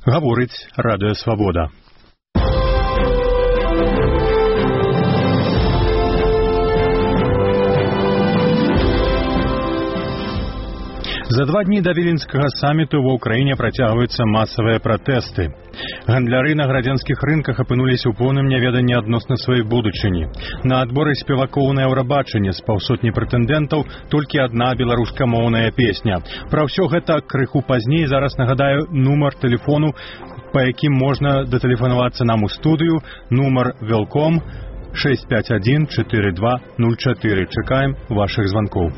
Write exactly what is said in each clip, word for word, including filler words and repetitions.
Гаворыць Радыё Свабода. За два дні до Віленскага саміту ва ўкраіне працягваюцца масавыя пратэсты. Гандляры на градзянскіх рынках апынуліся ў поўным няведанні адносна сваёй будучыні. На адборы спевакоў на Еўрабачанне з паўсотні прэтэндэнтаў толькі адна беларускамоўная песня. Пра ўсё гэта крыху пазней. Зараз нагадаю нумар тэлефону, па якім можна датэлефанавацца нам у студыю. Нумар Велком шесть пять один четыре два ноль четыре. Чакаем вашых званкоў.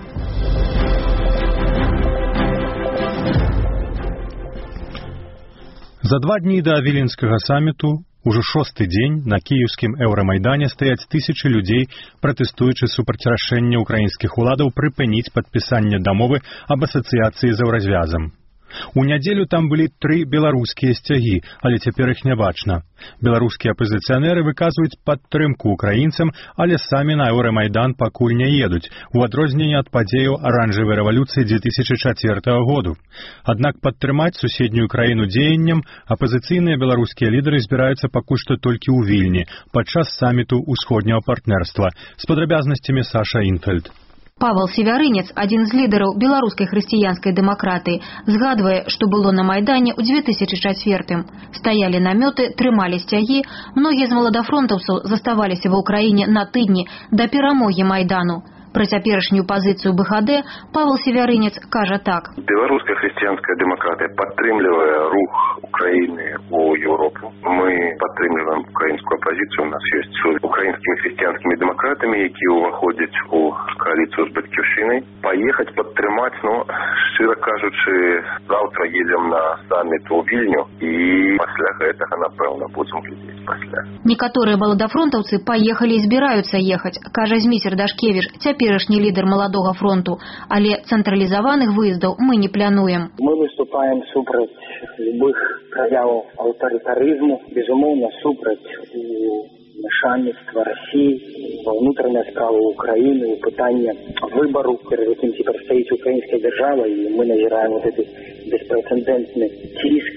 За два дні до Віленскага саміту, ужо шосты дзень, на кіеўскім Еўрамайдане стаяць тысячы людзей, пратэстуючы супраць рашэння ўкраінскіх уладаў прыпыніць падпісанне дамовы аб асацыяцыі з еўразвязам. У нядзелю там былі тры беларускія сцягі, але цяпер іх не бачна. Беларускія апазіцыянеры выказваюць падтрымку украінцам, але самі на Еўрамайдан пакуль не едуць, у адрозненне ад падзеяў аранжавай рэвалюцыі две тысячи чацвёртага году. Аднак падтрымаць суседнюю краіну дзеяннем апазіцыйныя беларускія лідары збіраюцца пакуль што толькі ў Вільні падчас саміту ўсходняга партнерства. З падрабязнасцямі Саша Інфельд. Павел Севярынец, адзін з лідараў беларускай хрысціянскай дэмакратыі, згадвае, што было на Майдане ў две тысячи чацвёртым. Стаялі намёты, трымалі сцягі, многія з маладафронтаўцаў заставаліся ва ўкраіне на тыдні да перамогі Майдану. Про цяперашнюю пазіцыю БХД Павел Севярынец кажа так. Беларуская хрысціянская дэмакратыя падтрымлівае рух Украіны у Еўропу. Мы падтрымліваем украінскую апазіцыю. У нас ёсць з украінскімі хрысціянскімі дэмакратамі, якія ўваходзяць у коаліцыю з Бацькіўшчынай. Паехаць падтрымаць, ну, шчыра кажучы, заўтра едзем на саміт у Вільню і пасля гэтага, напэўна, будзем глядзець пасля. Некаторыя маладафронтаўцы паехалі і збіраюцца ехаць, кажа Зміцер Дашкевіч, цяперашні лідар Маладога фронту, але цэнтралізаваных выездаў мы не плануем. Мы выступаем супраць любых праяваў аўтарытарызму, безумоўна, супраць умешательства России во внутренние справы Украины, пытание выбору, перед яким теперь стоит украинская держава, и мы назираем вот этот беспрецедентный тиск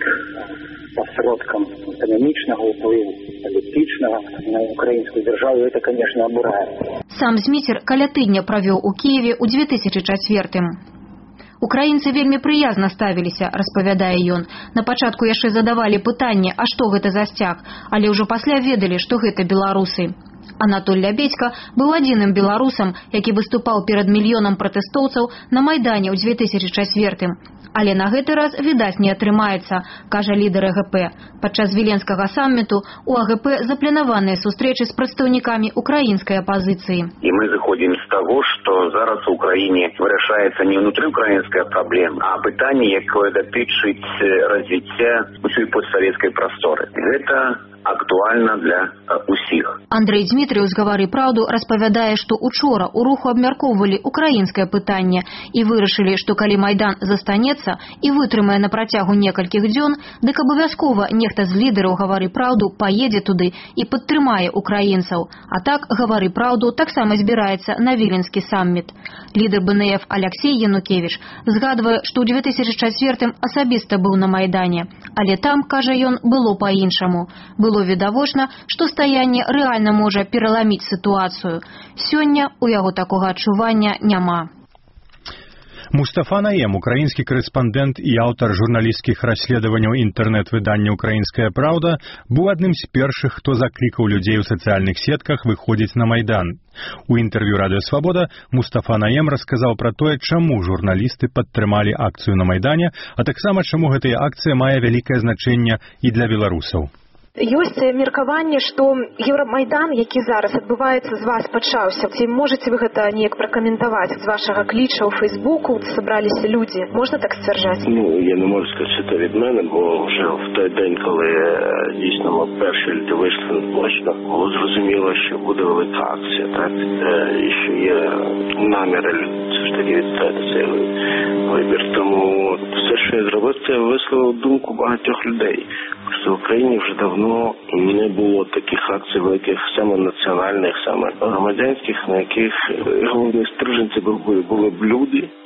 посредком экономичного уплыву, політичного на украинскую державу, это, конечно, обурает. Сам Зміцер каля тыдня правёў у Киеве ў две тысячи чацвёртым. Украінцы вельмі прыязна ставіліся, распавядае ён. На пачатку яшчэ задавалі пытанне, а што гэта за сцяг, але ўжо пасля ведалі, што гэта беларусы. Анатоль Лябедзька быў адзіным беларусам, які выступаў перад мільёнам пратэстоўцаў на Майдане ў две тысячи чацвёртым. Але на гэты раз, відаць, не атрымаецца, кажа лідар АГП. Падчас Віленскага самміту у АГП запланаваныя сустрэчы з прадстаўнікамі украінскай апазіцыі. І мы зыходзім з таго, што зараз у Украіне вырашаецца не ўнутрыўкраінская праблема, а пытанне, якое датычыць развіцця усёй постсавецкай прасторы. Гэта актуальна для усіх. Андрэй Дзмітрыў з «Гавары праўду» распавядае, што учора ў руху абмяркоўвалі украінскае пытанне і вырашылі, што калі Майдан застанецца і вытрымае на працягу некалькіх дзён, дык абавязкова нехта з лідараў «Гавары праўду» паедзе туды і падтрымае украінцаў. А так «Гавары праўду» таксама збіраецца на Віленскі самміт. Лідар БНФ Аляксей Янукевіч згадвае, што ў две тысячи чацвёртым асабіста быў на Майдане. Але там, кажа ён, было па-іншаму. Было відавочна, што стаянне рэальна можа пераламіць сітуацыю. Сёння у яго такога адчування няма. Мустафа Наем, украінскі корэспандэнт і аўтар журналісцкіх расследаванняў інтэрнэт-выдання «Украінская праўда», быў адным з першых, хто заклікаў людзей у сацыяльных сетках выходзіць на Майдан. У інтэрв'ю «Радыё Свабода» Мустафа Наем расказаў пра тое, чаму журналісты падтрымалі акцыю на Майдане, а таксама чаму гэтая акцыя мае вялікае значэнне і для беларусаў. Ёсць меркаванне, што Еўрамайдан, які зараз адбываецца, з вас пачаўся. Ці можаце вы гэта неяк пракаментаваць? З вашага кліча ў Фейсбуку сабраліся людзі. Можна так сцвярджаць? Ну, я не можу сказати, що це від мене, бо вже в той день, коли дійсно ми перші люди вийшли на площу, було зрозуміло, що буде велика акція, так? І що є наміри все ж таки відстояти цей вибір. Тому все, що я зробив, це висловив думку багатьох людей. Що в Україні вже давно не було таких акцій великих, саме національних, саме громадянських, на яких головні стриженці були, були б люди,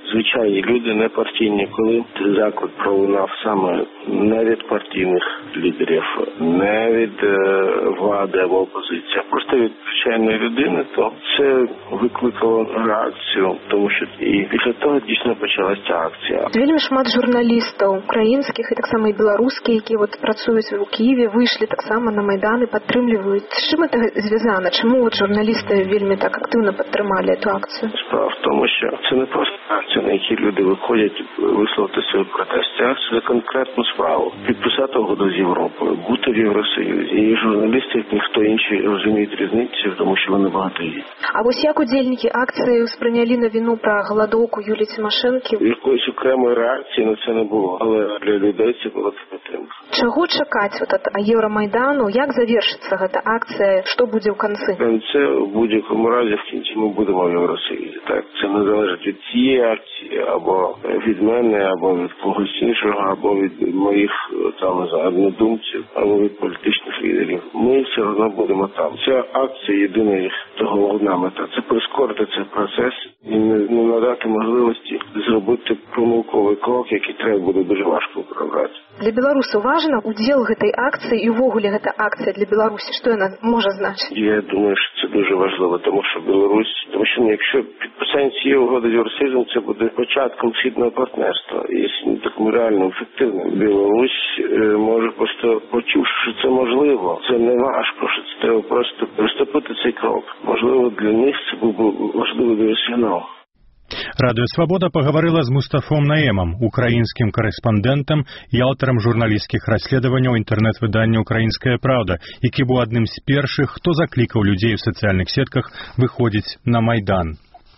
звичайні люди, не партійні, коли заклик пролунав саме не від партійних лідерів, не від е, влади або опозиції, а просто від звичайної людини, то це викликало реакцію, тому що і після того дійсно почалася ця акція. Вельми шмат журналістів українських і так само і білоруських, які от працюють у Києві, вийшли так само на Майдан і підтримують. З чим це зв'язано? Чому от журналісти вельми так активно підтримали цю акцію? Справа в тому, що це не просто акція, на якій люди виходять висловити свої протести. Це акція за конкретну справу. Підписати угоду з Європою, бути в Євросоюзі. І журналісти, як ніхто інший, розуміють різницю, тому що вони багатої. А ось як удільники акції сприйняли новину про голодовку Юлії Тимошенко? Якоїсь окремої реакції на це не було, але для людей це було підтримка. Чого чекати від Євромайдану? Як завершиться ця акція? Що буде в кінці? Це в будь-якому разі в кінці ми будемо в Євросоюзі. Так, це не залежить від цієї акції, або від мене, або від когось іншого, або від моїх там однодумців, або від політичних лідерів. Ми все одно будемо там. Ця акція єдина головна мета. Це прискорити цей процес і не, не надати можливості зробити помилковий крок, який треба буде дуже важко управляти. Для білорусів важливо уділ цієї акції і ввогуле ця акція для Білорусі. Що вона може значити? Я думаю, що це дуже важливо, тому що Білорусь, тому що якщо підписання цієї угоди з Євросоюзом, це буде початком східного партнерства. І якщо не таким реально ефективним, Білорусь е, може просто почувши, що це можливо, це не важко, що це треба просто приступити цей крок. Можливо, для них це був важливий дуже сигнал. Радіо «Свобода» поговорила з Мустафом Наємом, українським кореспондентом і автором журналістських розслідувань у інтернет-виданні «Українська правда», який був одним з перших, хто закликав людей в соціальних сетках виходити на Майдан.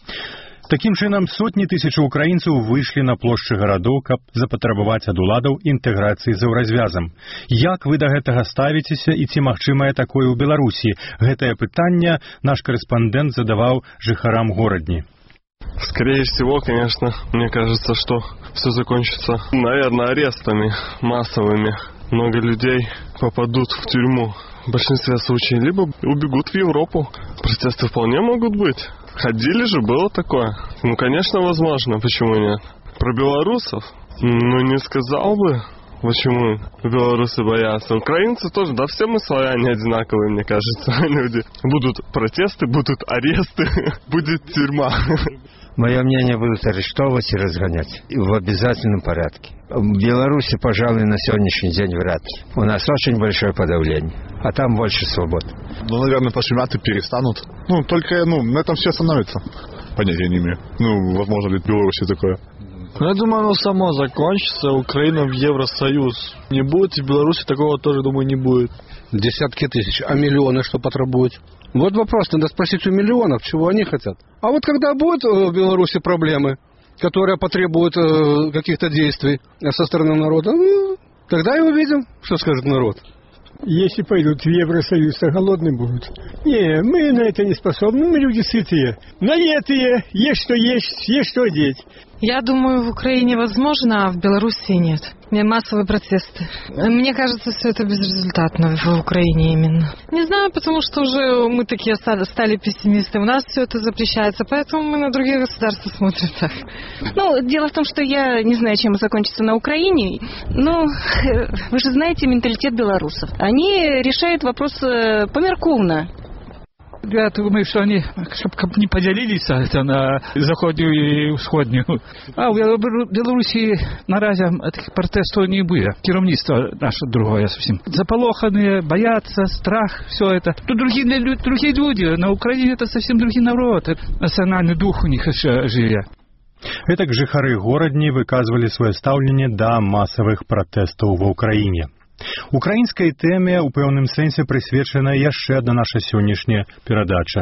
Таким чином, сотні тисяч українців вийшли на площі городов, каб запатрабаваць ад уладаў інтэграцыі з еўразвязам. Як вы да гэтага ставіцеся і ці магчымае такое ў Беларусі? Гэтае пытанне наш корэспондэнт задаваў жыхарам горадні. Скорее всего, конечно, мне кажется, что все закончится, наверное, арестами массовыми. Много людей попадут в тюрьму. В большинстве случаев либо убегут в Европу. Протесты вполне могут быть. Ходили же, было такое. Ну, конечно, возможно. Почему нет? Про белорусов? Ну, не сказал бы. Почему белорусы боятся? Украинцы тоже, да, все мы славяне одинаковые, мне кажется, люди. Будут протесты, будут аресты, будет тюрьма. Мое мнение, будут арестовывать и разгонять в обязательном порядке. В Беларуси, пожалуй, на сегодняшний день вряд ли. У нас очень большое подавление, а там больше свобод. Ну, наверное, пошумят перестанут. Ну, только, ну, на этом все остановится. Понятия не имею. Ну, возможно ли в Беларуси такое? Ну, я думаю, оно само закончится. Украина в Евросоюз не будет, и в Беларуси такого тоже, думаю, не будет. Десятки тысяч. А миллионы что потребуют? Вот вопрос, надо спросить у миллионов, чего они хотят. А вот когда будут в Беларуси проблемы, которые потребуют э, каких-то действий со стороны народа, ну, тогда и увидим, что скажет народ. Если пойдут в Евросоюз, то голодные будут. Не, мы на это не способны, мы люди сытые. Наетые, есть что есть, есть что одеть. Я думаю, в Украине возможно, а в Беларуси нет. Массовые протесты. Мне кажется, все это безрезультатно в Украине именно. Не знаю, потому что уже мы такие стали пессимисты. У нас все это запрещается, поэтому мы на другие государства смотрим так. Ну, дело в том, что я не знаю, чем закончится на Украине. Но вы же знаете менталитет белорусов. Они решают вопрос померковно. Я думаю, что они чтобы не поделились это на заходнюю и всходнюю. А в Беларуси наразі таких протестов не было. Керівництво наше другое совсем. Заполоханные, боятся, страх, все это. Тут другие, другие люди. На Украине это совсем другой народ. Национальный дух у них еще живет. Гэтак жыхары горадні выказвалі сваё стаўленне да масавых пратэстаў ва ўкраіне. Украінскай тэме ў пэўным сэнсе прысвечана яшчэ адна наша сённяшняя перадача.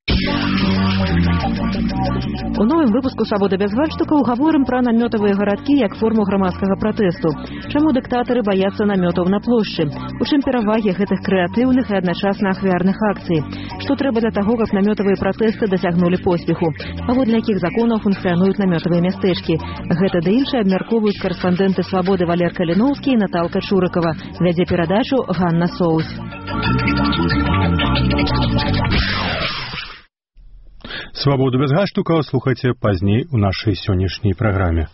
У новым выпуску «Свобода без гальштукаў» гаворым пра намётавыя гарадкі як форму грамадскага пратэсту. Чаму дыктатары баяцца намётаў на плошчы? У чым перавагі гэтых крэатыўных і адначасна ахвярных акцый? Што трэба для таго, каб намётавыя пратэсты дасягнулі поспеху? Паводле якіх законаў функцыянуюць намётавыя мястэчкі? Гэта ды іншае абмяркоўваюць карэспандэнты «Свабоды» Валер Каліноўскі і Наталка Чурыкава. Вядзе перадачу Ганна Соус. Свабоду без гаштукаў слухайце пазней у нашай сённяшняй праграме.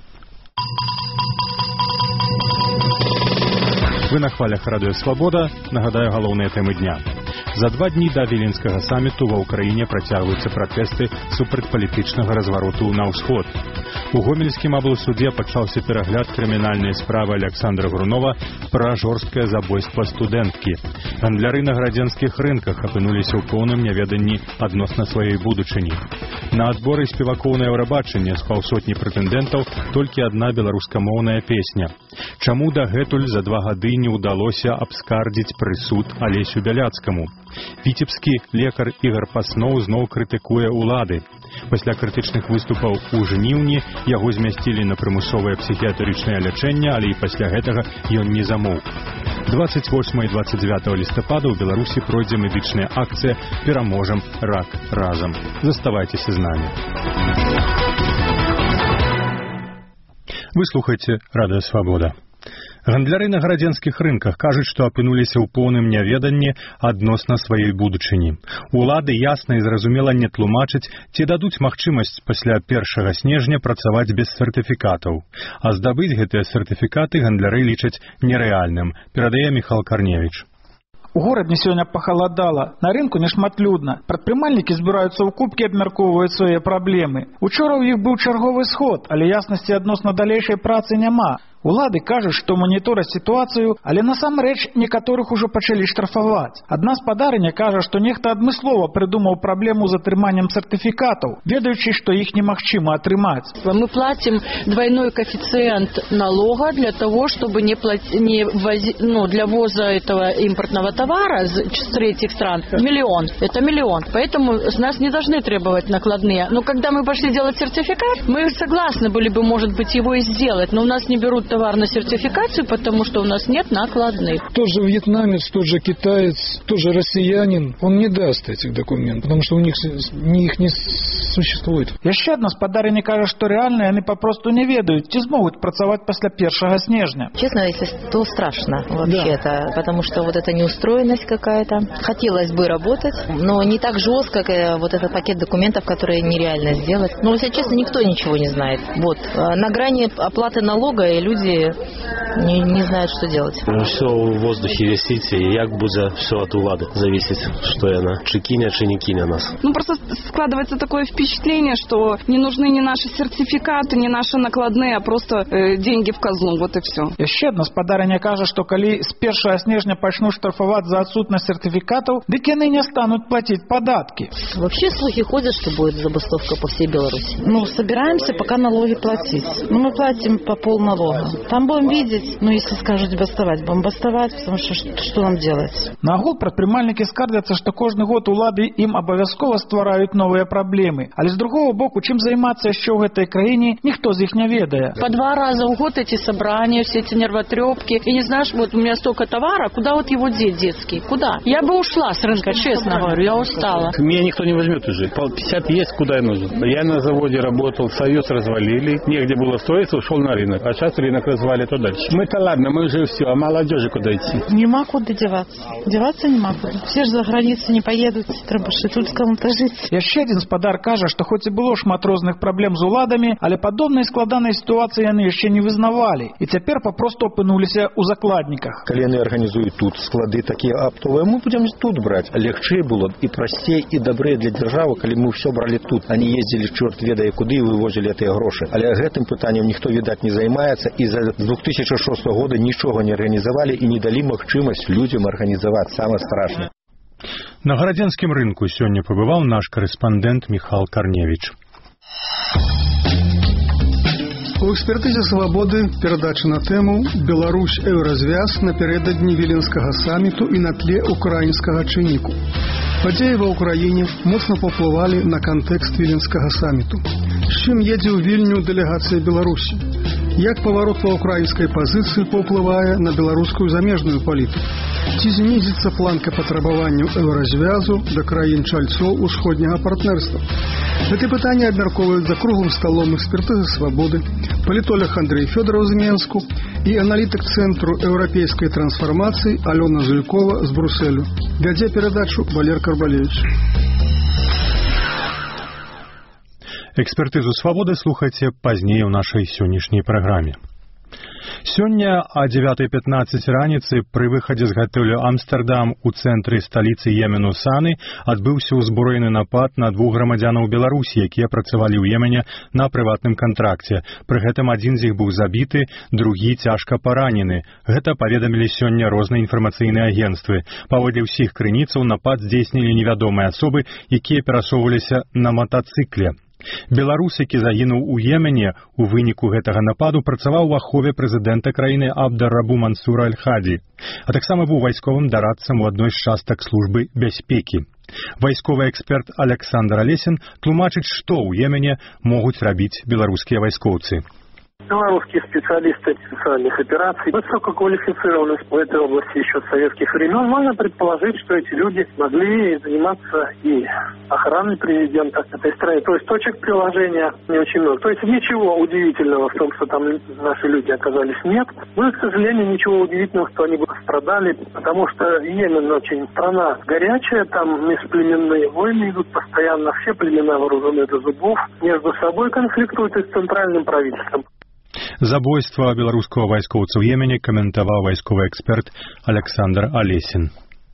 Вы на хвалях радыё Свабода. Нагадаю галоўныя тэмы дня. За два дні да Віленскага саміту ва ўкраіне працягваюцца пратэсты супраць палітычнага развароту на ўсход. У Гомельскім аблсудзе пачаўся перагляд крымінальнай справы Александра Грунова пра жорсткае забойства студэнткі. Гандляры на градзенскіх рынках апынуліся ў поўным няведанні адносна сваёй будучыні. На адборы спевакоў на Еўрабачанне з паўсотні прэтэндэнтаў толькі адна беларускамоўная песня. Чаму дагэтуль за два гады не ўдалося абскардзіць прысуд Алесю Бяляцкаму? Віцебскі лекар Ігар Пасноў зноў крытыкуе ўлады. Пасля крытычных выступаў у жніўні яго змясцілі на прымусовае псіхіятрычнае лячэнне, але і пасля гэтага ён не замоўк. дваццаць восьмага і дваццаць дзявятага лістапада ў Беларусі пройдзе медычная акцыя «Пераможам рак разам». Заставайцеся з намі. Вы слухаеце радыё Свабода. Гандляры на гарадзенскіх рынках кажуць, што апынуліся ў поўным няведанні адносна сваёй будучыні. Улады ясна і зразумела не тлумачаць, ці дадуць магчымасць пасля першага снежня працаваць без сертыфікатаў. А здабыць гэтыя сертыфікаты гандляры лічаць нерэальным, перадае Міхал Карневіч. У горадзе сёння пахаладала, на рынку нешматлюдна. Прадпрымальнікі збіраюцца ў кубкі, абмяркоўваюць свае праблемы. Учора ў іх быў чарговы сход, але яснасці адносна далейшай працы няма. Улады кажуць, што манітораць сітуацыю, але насамрэч некаторых ужо пачалі штрафаваць. Адна спадарыня кажа, што нехта адмыслова прыдумаў праблему з атрыманнем сертыфікатаў, ведаючы, што іх немагчыма атрымаць. Мы платим двойной коэффициент налога для того, чтобы не платить, не вози, ну, для ввоза этого импортного товара с, с третьих стран. Миллион. Это миллион. Поэтому с нас не должны требовать накладные. Но когда мы пошли делать сертификат, мы согласны были бы, может быть, его и сделать, но у нас не берут товар на сертификацию, потому что у нас нет накладных. Тот же вьетнамец, тот же китаец, тот же россиянин, он не даст этих документов, потому что у них их не существует. Яшчэ одна спадарыня кажа, што рэальна яны папросту не ведаюць, ці змогуць працаваць пасля першага снежня. Честно, если то страшно вообще-то, да. Потому что вот эта неустроенность какая-то. Хотелось бы работать, но не так жестко, как вот этот пакет документов, которые нереально сделать. Но, если честно, никто ничего не знает. Вот. На грани оплаты налога, и люди не, не знают, что делать. Все в воздухе висит, и як буде все от улады зависит, что она, чи киня, чи не киня нас. Ну, просто складывается такое впечатление, что не нужны ни наши сертификаты, ни наши накладные, а просто э, деньги в казну, вот и все. Яшчэ одна спадарыня кажа, што калі з першага снежня пачнуць штрафаваць за отсутность сертификатов, дык яны не станут платить податки. Вообще слухи ходят, что будет забастовка по всей Беларуси. Ну, собираемся пока налоги платить. Ну, мы платим по полналога. Там будем видеть, ну, если скажут бастовать, будем бастовать, потому что что нам делать? На агул прадпрымальнікі скардзяцца, што кожны год улады ім абавязкова ствараюць новыя праблемы. Але з другого боку, чым займацца яшчэ ў гэтай краіне, ніхто з іх не ведае. По два раза в год эти собрания, все эти нервотрепки. И не знаешь, вот у меня столько товара, куда вот его деть детский? Куда? Я бы ушла с рынка, честно говорю, я устала. Меня никто не возьмет уже. пятьдесят есть, куда я нужен. Я на заводе работал, союз развалили, негде было строиться, ушел на рынок. А сейчас рынок развали, то дальше. Мы-то ладно, мы уже все, а молодежи куда идти? Нема куда деваться. Деваться нема куда. Все же за границу не поедут, треба ж тут кому-то жить. Яшчэ один спадар кажа, што хоць і было шмат розных праблем з уладамі, але падобнай складанай сітуацыі яны яшчэ не вызнавалі. І цяпер папросту апынуліся ў закладніках. Калі яны арганізуюць тут склады такія аптовыя, мы будем тут браць. Легчэй было і прасцей і дабрэй для дзяржавы, калі мы ўсё бралі тут, а не ездзілі чорт ведае куды і вывозілі гэтыя грошы. Але гэтым пытаннем ніхто, відаць, не займаецца, і за две тысячи шестого года нічога не арганізавалі і не далі магчымасць людзям арганізаваць. Самае страшнае. На гарадзенскім рынку сёння пабываў наш корэспандэнт Міхал Карневіч. У экспертызе «Свободы» перадача на тэму «Беларусь еўразвяз напярэдадні Віленскага саміту і на тле украінскага чынніку». Падзеі ва ўкраіне моцна паўплывалі на кантэкст Віленскага саміту. З чым едзе ў Вільню дэлегацыя Беларусі? Як паварот ва ўкраінскай пазіцыі паўплывае на беларускую замежную палітыку? Ці знізіцца планка патрабаванняў еўразвязу да краін чальцоў усходняга партнерства? Гэты пытанні абмяркоўваюць за круглым сталом экспертызы «Свободы» палітолог Андрей Фёдоров з Менску і аналітык Цэнтру еўрапейскай трансфармацыі Алёна Зуйкова з Брусэлю. Вядзе перадачу Валер Карбалевич. Экспертызу «Свабоды» слухайце пазней у нашай сённяшняй праграме. Сёння о девятой пятнадцать раніцы пры выхадзе з гатэлю Амстэрдам у цэнтры сталіцы Йемену Саны адбыўся ўзброены напад на двух грамадзянаў Беларусі, якія працавалі ў Йемене на прыватным кантракце. Пры гэтым адзін з іх быў забіты, другі цяжка паранены. Гэта паведамілі сёння розныя інфармацыйныя агенцтвы. Паводле ўсіх крыніцаў напад здзейснілі невядомыя асобы, якія перасоўваліся на матацыкле. Беларус, які загінуў у Йемене у выніку гэтага нападу, працаваў у ахове прэзідэнта краіны Абдар-Рабу Мансура Аль-Хадзі, а таксама быў вайсковым дарадцам у адной з частак службы бяспекі. Вайсковы эксперт Александр Алесін тлумачыць, што ў Йемене могуць рабіць беларускія вайскоўцы. Белорусские специалисты специальных операций высококвалифицированы в этой области еще с советских времен. Можно предположить, что эти люди могли заниматься и охраной президента этой страны. То есть точек приложения не очень много. То есть ничего удивительного в том, что там наши люди оказались, нет. Но, к сожалению, ничего удивительного, что они пострадали, потому что Йемен очень страна горячая, там межплеменные войны идут постоянно, все племена вооружены до зубов, между собой конфликтуют и с центральным правительством. Забойства беларускага вайскоўца ў Йемене каментаваў вайсковы эксперт Александр Алесін.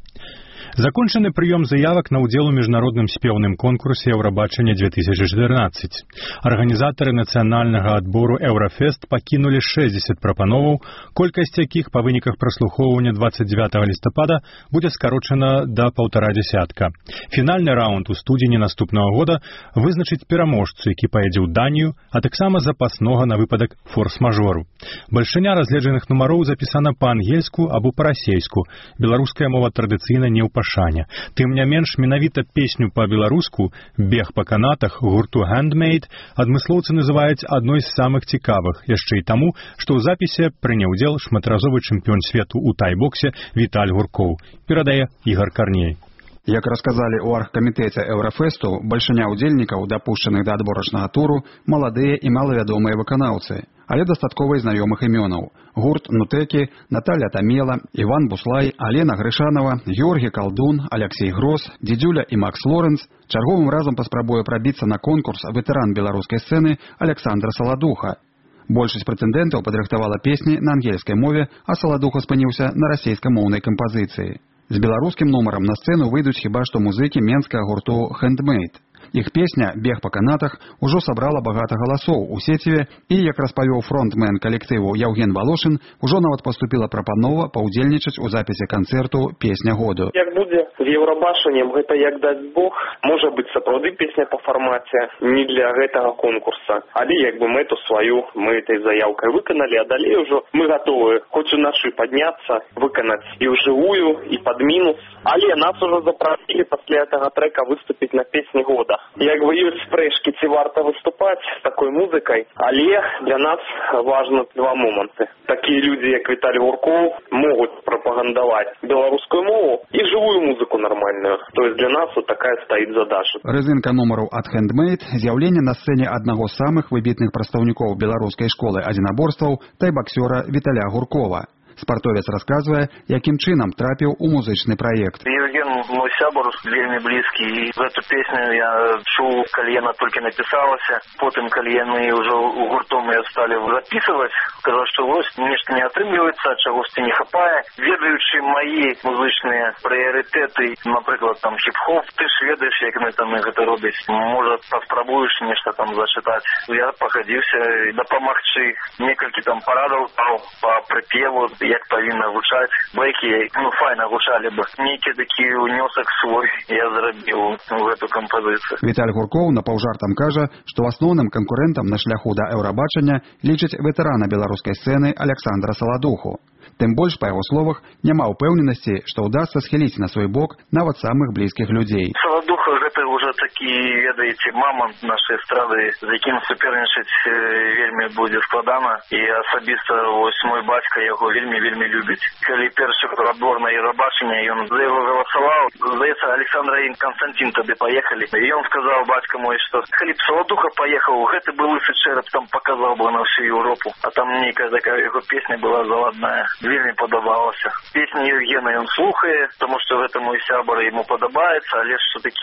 Закончаны прыём заявак на ўдзел у міжнародным спеўным конкурсе «Еўрабачання две тысячи четырнадцать». Арганізатары нацыянальнага адбору «Еўрафест» пакінулі шэсцьдзесят прапановаў, колькасць якіх па выніках праслухоўвання двадцать девятого лістапада будзе скарочана да паўтара дзясятка. Фінальны раунд у студзені наступнага года вызначыць пераможцу, які паедзе ў Данію, а таксама запаснога на выпадак форс-мажору. Бальшыня разгледжаных нумароў запісана па-ангельску або па-расейску. Беларуская мова традыцыйна не ў пашане. Тым не менш, менавіта песню па-беларуску «Бег па канатах» гурту «Handmade» адмыслоўцы называюць адной з самых цікавых, яшчэ і таму, што ў запісе прыняў удзел шматразовы чэмпіён свету ў тай-боксе Віталь Гуркоў. Перадае Ігор Карней. Як расказалі ў аргкамітэце Еўрафесту, бальшыня ўдзельнікаў, дапушчаных да адборачнага туру, маладыя і малавядомыя выканаўцы, але дастаткова і знаёмых імёнаў. Гурт «Нутэкі», Наталья Тамела, Іван Буслай, Алена Грышанова, Георгий Калдун, Алексей Грос, Дидюля і Макс Лоренц чарговым разам паспрабуе прабіцца на конкурс ветэран беларускай сцэны Александра Саладуха. Большасць прэтэндэнтаў падрыхтавала песні на ангельскай мове, а Саладуха спыніўся на расейскамоўнай кампазіцыі. З беларускім нумарам на сцэну выйдуць хіба што музыкі менскага гурту «Handmade». Іх песня «Бег па канатах» ужо сабрала багата галасоў у сеціве і, як распавёў фронтмен калектыву Яўген Волошин, ужо нават паступіла прапанова паўдзельнічаць у запісе канцэрту «Песня году». Як будзе з Еўрабачаннем, гэта як даць Бог, можа быць сапраўды песня па фармаце не для гэтага конкурса, але як бы мэту сваю мы этой заяўкай выканалі, а далей ужо мы гатовы хоць уначы падняцца, выканаць і ўжывую, і пад мінус, але нас ужо запрасілі пасля гэтага трэка выступіць на «Песні года». Як бы ёсць спрэчкі, ці варта выступаць з такой музыкай, але для нас важны два моманты. Такія людзі, як Віталь Гуркоў, могуць прапагандаваць беларускую мову і жывую музыку нармальную. То есть для нас вот такая стаіць задача. Рызынка нумараў ад «Handmade», з'яўленне на сцэне аднаго з самых выбітных прадстаўнікоў беларускай школы адзінаборстваў тайбаксёра Віталя Гуркова. Спартовец расказвае, якім чынам трапіў у музычны праект. Евген мой сябар, вельмі блізкі, і гэту песню я чуў, калі яна толькі напісалася. Потым, калі яны ўжо у гуртом яе сталі запісваць, сказаў, што вось нешта не атрымліваецца, чагосьці не хапае. Ведаючы мае музычныя прыярытэты, напрыклад, там хіп-хоп, ты ж ведаеш, як мы там гэта робяць. Можа, паспрабуеш нешта там зачытаць. Я пагадзіўся дапамагчы, некалькі там парадаў па прыпеву, як павінна гучаць. Бэкі, ну, файна гучалі бы. Нейкі такі ўнёсак свой я зрабіў у гэту кампазіцыю. Віталь Гуркоў напаўжартам кажа, што асноўным канкурэнтам на шляху да Еўрабачання лічыць ветэрана беларускай сцэны Александра Саладуху. Тым больш, па яго словах, няма ўпэўненасці, што ўдасца схіліць на свой бок нават самых блізкіх людзей. Саладуха гэта ўжо такі, ведаеце, мамант нашай эстрады, з якім супернічаць вельмі будзе складана. І асабіста вось мой бацька яго вельмі-вельмі любіць. Калі першы адбор на Еўрабачанне, ён за яго галасаваў. Здаецца, Александра і Константин тады паехалі. І ён сказаў, бацька мой, што калі б Саладуха паехаў, гэты бы лысы чэрап там паказаў бы на всю Еўропу. А там нейкая такая яго песня была заладная. Вельмі падабалася. Песні Евгена ён слухае, тому што гэта мой сябар, яму падабаецца, але ж такі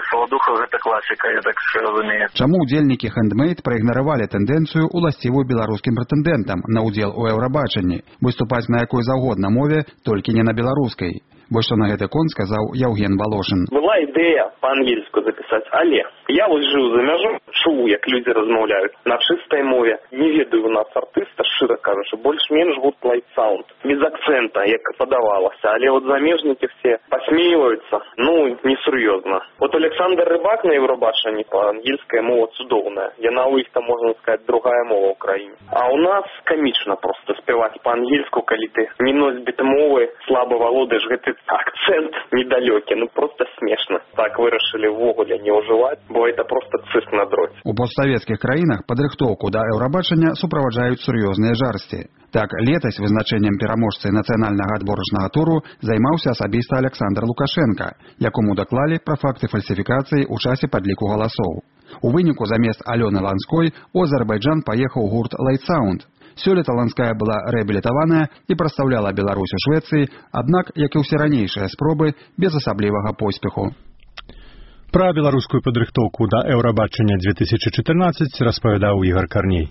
Саладуха гэта класіка, я так разумею. Чаму удзельнікі Handmade праігнаравалі тэндэнцыю, уласцівую беларускім прэтэндэнтам на ўдзел у Еўрабачанні, выступаць на якой заўгодна мове, толькі не на беларускай? Вось што на гэты конт сказаў Яўген Балошын. Была ідэя па-ангельску запісаць, але я вось жыў за мяжой, чуў, як людзі размаўляюць на чыстай мове. Не ведаю у нас артыста, шчыра кажучы, больш-менш гуд лайт саунд, без акцэнта, як падавалася, але вот замежнікі все пасмейваюцца, ну, несур'ёзна. Вот Александр Рыбак на Еўрабачанні па-ангельская мова цудоўная. Яна у іх там, можна сказаць, другая мова ў краіне. А у нас камічна просто спяваць па-ангельску, калі ты не носьбіт мовы, слаба валодаеш гэты акцент недалёкі, ну просто смешна. Так вырашылі ўвогуле не ўжываць, бо это просто цырк на дроце. У постсавецкіх краінах падрыхтоўку да Еўрабачання суправаджаюць сур'ёзныя жарсці. Так, летась вызначэннем пераможцы нацыянальнага адборачнага туру займаўся асабіста Александр Лукашенко, якому даклалі пра факты фальсіфікацыі ў часе падліку галасоў. У выніку замест Алёны Ланской у Азербайджан паехаў гурт Light Sound. Сёлета Ланская была рэабілітаваная і прадстаўляла Беларусь у Швецыі, аднак, як і ўсе ранейшыя спробы, без асаблівага поспеху. Пра беларускую падрыхтоўку да Еўрабачання две тысячи чатырнаццаць распавядаў Ігар Карней.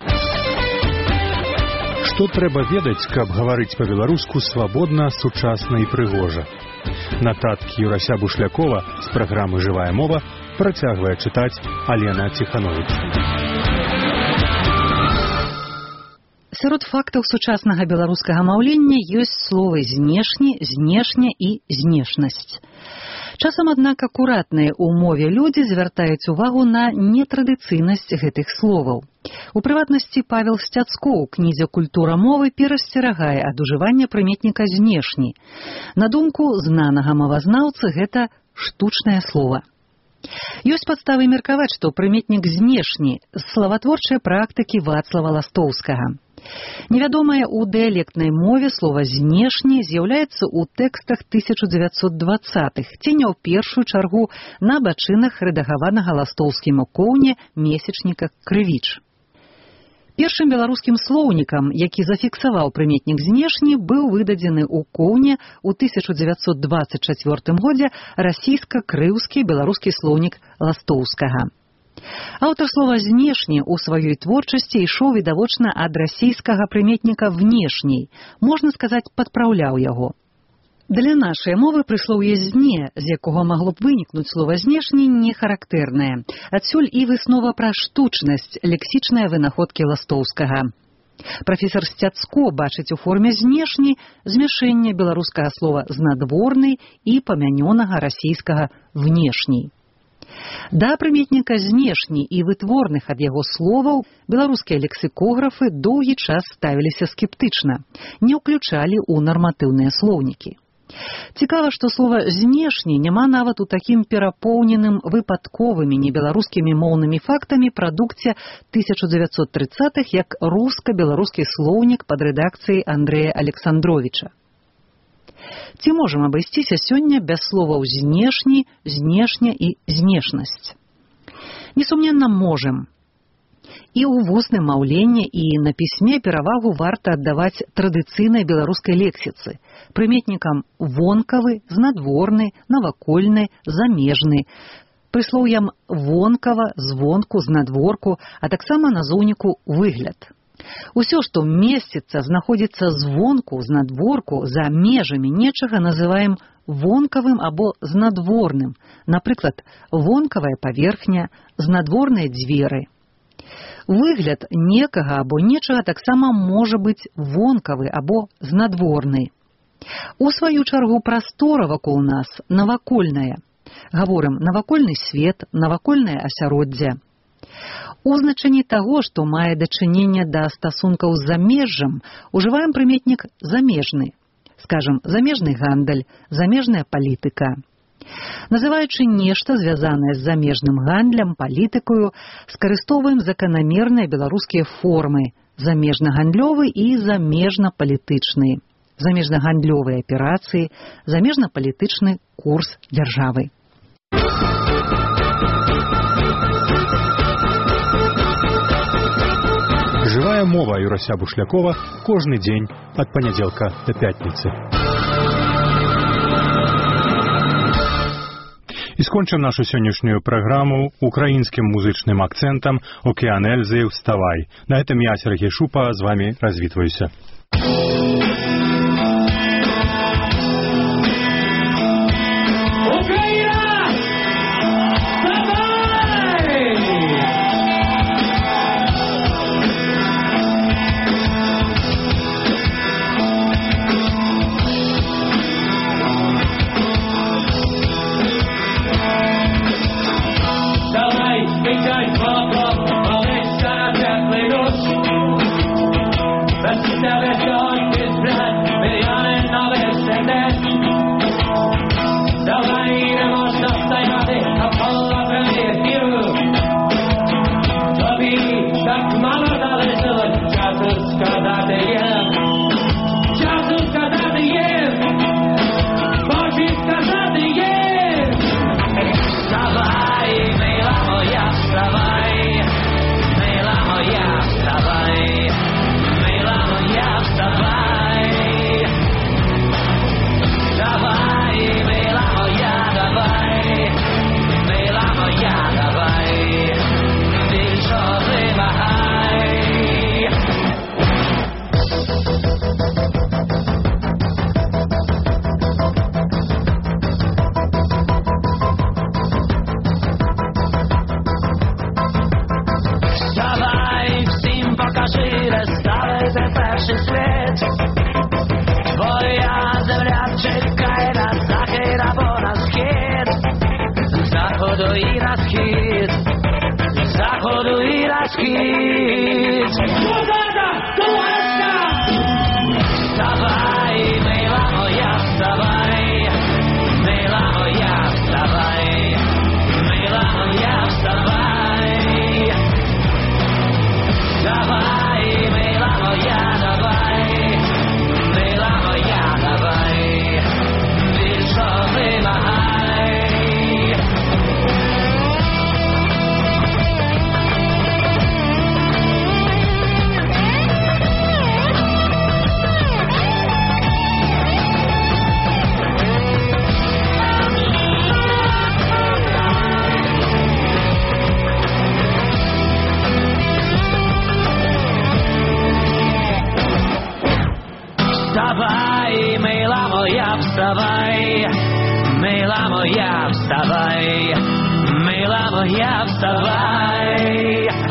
Што трэба ведаць, каб гаварыць па-беларуску свабодна, сучасна і прыгожа? Нататкі Юрася Бушлякова з праграмы «Жывая мова» працягвае чытаць Алена Ціхановіч. Сярод фактаў сучаснага беларускага маўлення ёсць словы «знешні», «знешня» і «знешнасць». Часам, аднак, акуратныя ў мове людзі звяртаюць увагу на нетрадыцыйнасць гэтых словаў. У прыватнасці Павел Сцяцко ў кнізе «Культура мовы» перасцерагае ад ужывання прыметніка «знешні». На думку знанага мовазнаўцы, гэта штучнае слова. Ёсць падставы меркаваць, што прыметнік «знешні» з славатворчай практыкі Вацлава Ластоўскага. Невядомае ў дыялектнай мове слова «знешні» з'яўляецца ў тэкстах тысяча дзевяцьсот дваццатых, ці не ў першую чаргу на бачынах рэдагаванага ластоўскім у коўне месячніка «Крывіч». Першым беларускім слоўнікам, які зафіксаваў прыметнік «знешні», быў выдадзены ў коўне ў тысяча дзевяцьсот дваццаць чацвёртым годзе расійска-крыўскі беларускі слоўнік Ластоўскага. Аўтар слова «знешні» у сваёй творчасці ішоў відавочна ад расійскага прыметніка «внешний», можна сказаць, падпраўляў яго. Для нашай мовы прыслоўе «зне», з якога магло б вынікнуць слова «знешні», не характэрнае. Адсюль і выснова пра штучнасць лексічнай вынаходкі Ластоўскага. Прафесор Сцяцко бачыць у форме «знешні» змяшэнне беларускага слова «знадворны» і памянёнага расійскага «внешний». Да прыметніка «знешні» і вытворных ад яго словаў беларускія лексікографы доўгі час ставіліся скептычна, не ўключалі ў нарматыўныя слоўнікі. Цікава, што слова «знешні» няма нават у такім перапоўненым выпадковымі небеларускімі моўнымі фактамі прадукце тысяча дзевяцьсот трыццатых як руска-беларускі слоўнік пад рэдакцыяй Андрэя Александровіча. Ці можам абысціся сёння без словаў «знешні», «знешня» і «знешнасць»? Несумненна, можам. І ў вусным маўленні, і на пісьме перавагу варта аддаваць традыцыйнай беларускай лексіцы, прыметнікам «вонкавы», «знадворны», «навакольны», «замежны», прыслоўям «вонкава», «звонку», «знадворку», а таксама назоўніку «выгляд». Усё, што месціцца, знаходзіцца звонку, знадворку, за межамі нечага, называем вонкавым або знадворным. Напрыклад, вонкавая паверхня, знадворныя дзверы. Выгляд некага або нечага таксама можа быць вонкавы або знадворны. У сваю чаргу прастора вакол нас навакольная. Гаворым навакольны свет, навакольнае асяроддзе. У значэнні таго, што мае дачыненне да стасункаў з замежжам, ужываем прыметнік «замежны». Скажам, замежны гандаль, замежная палітыка. Называючы нешта, звязанае з замежным гандлем, палітыкаю, скарыстоўваем заканамерныя беларускія формы замежна-гандлёвы і замежна-палітычны, замежна-гандлёвыя аперацыі, замежна-палітычны курс дзяржавы. Жывая мова Юрася Бушлякова кожны дзень ад панядзелка да пятніцы. І скончым нашу сённяшнюю праграму украінскім музычным акцэнтам «Океан Эльзы, вставай». На гэтым я, Сергей Шупа, з вами развітваюся. Вставай, мила моя, вставай, мила моя, вставай, мила моя, вставай.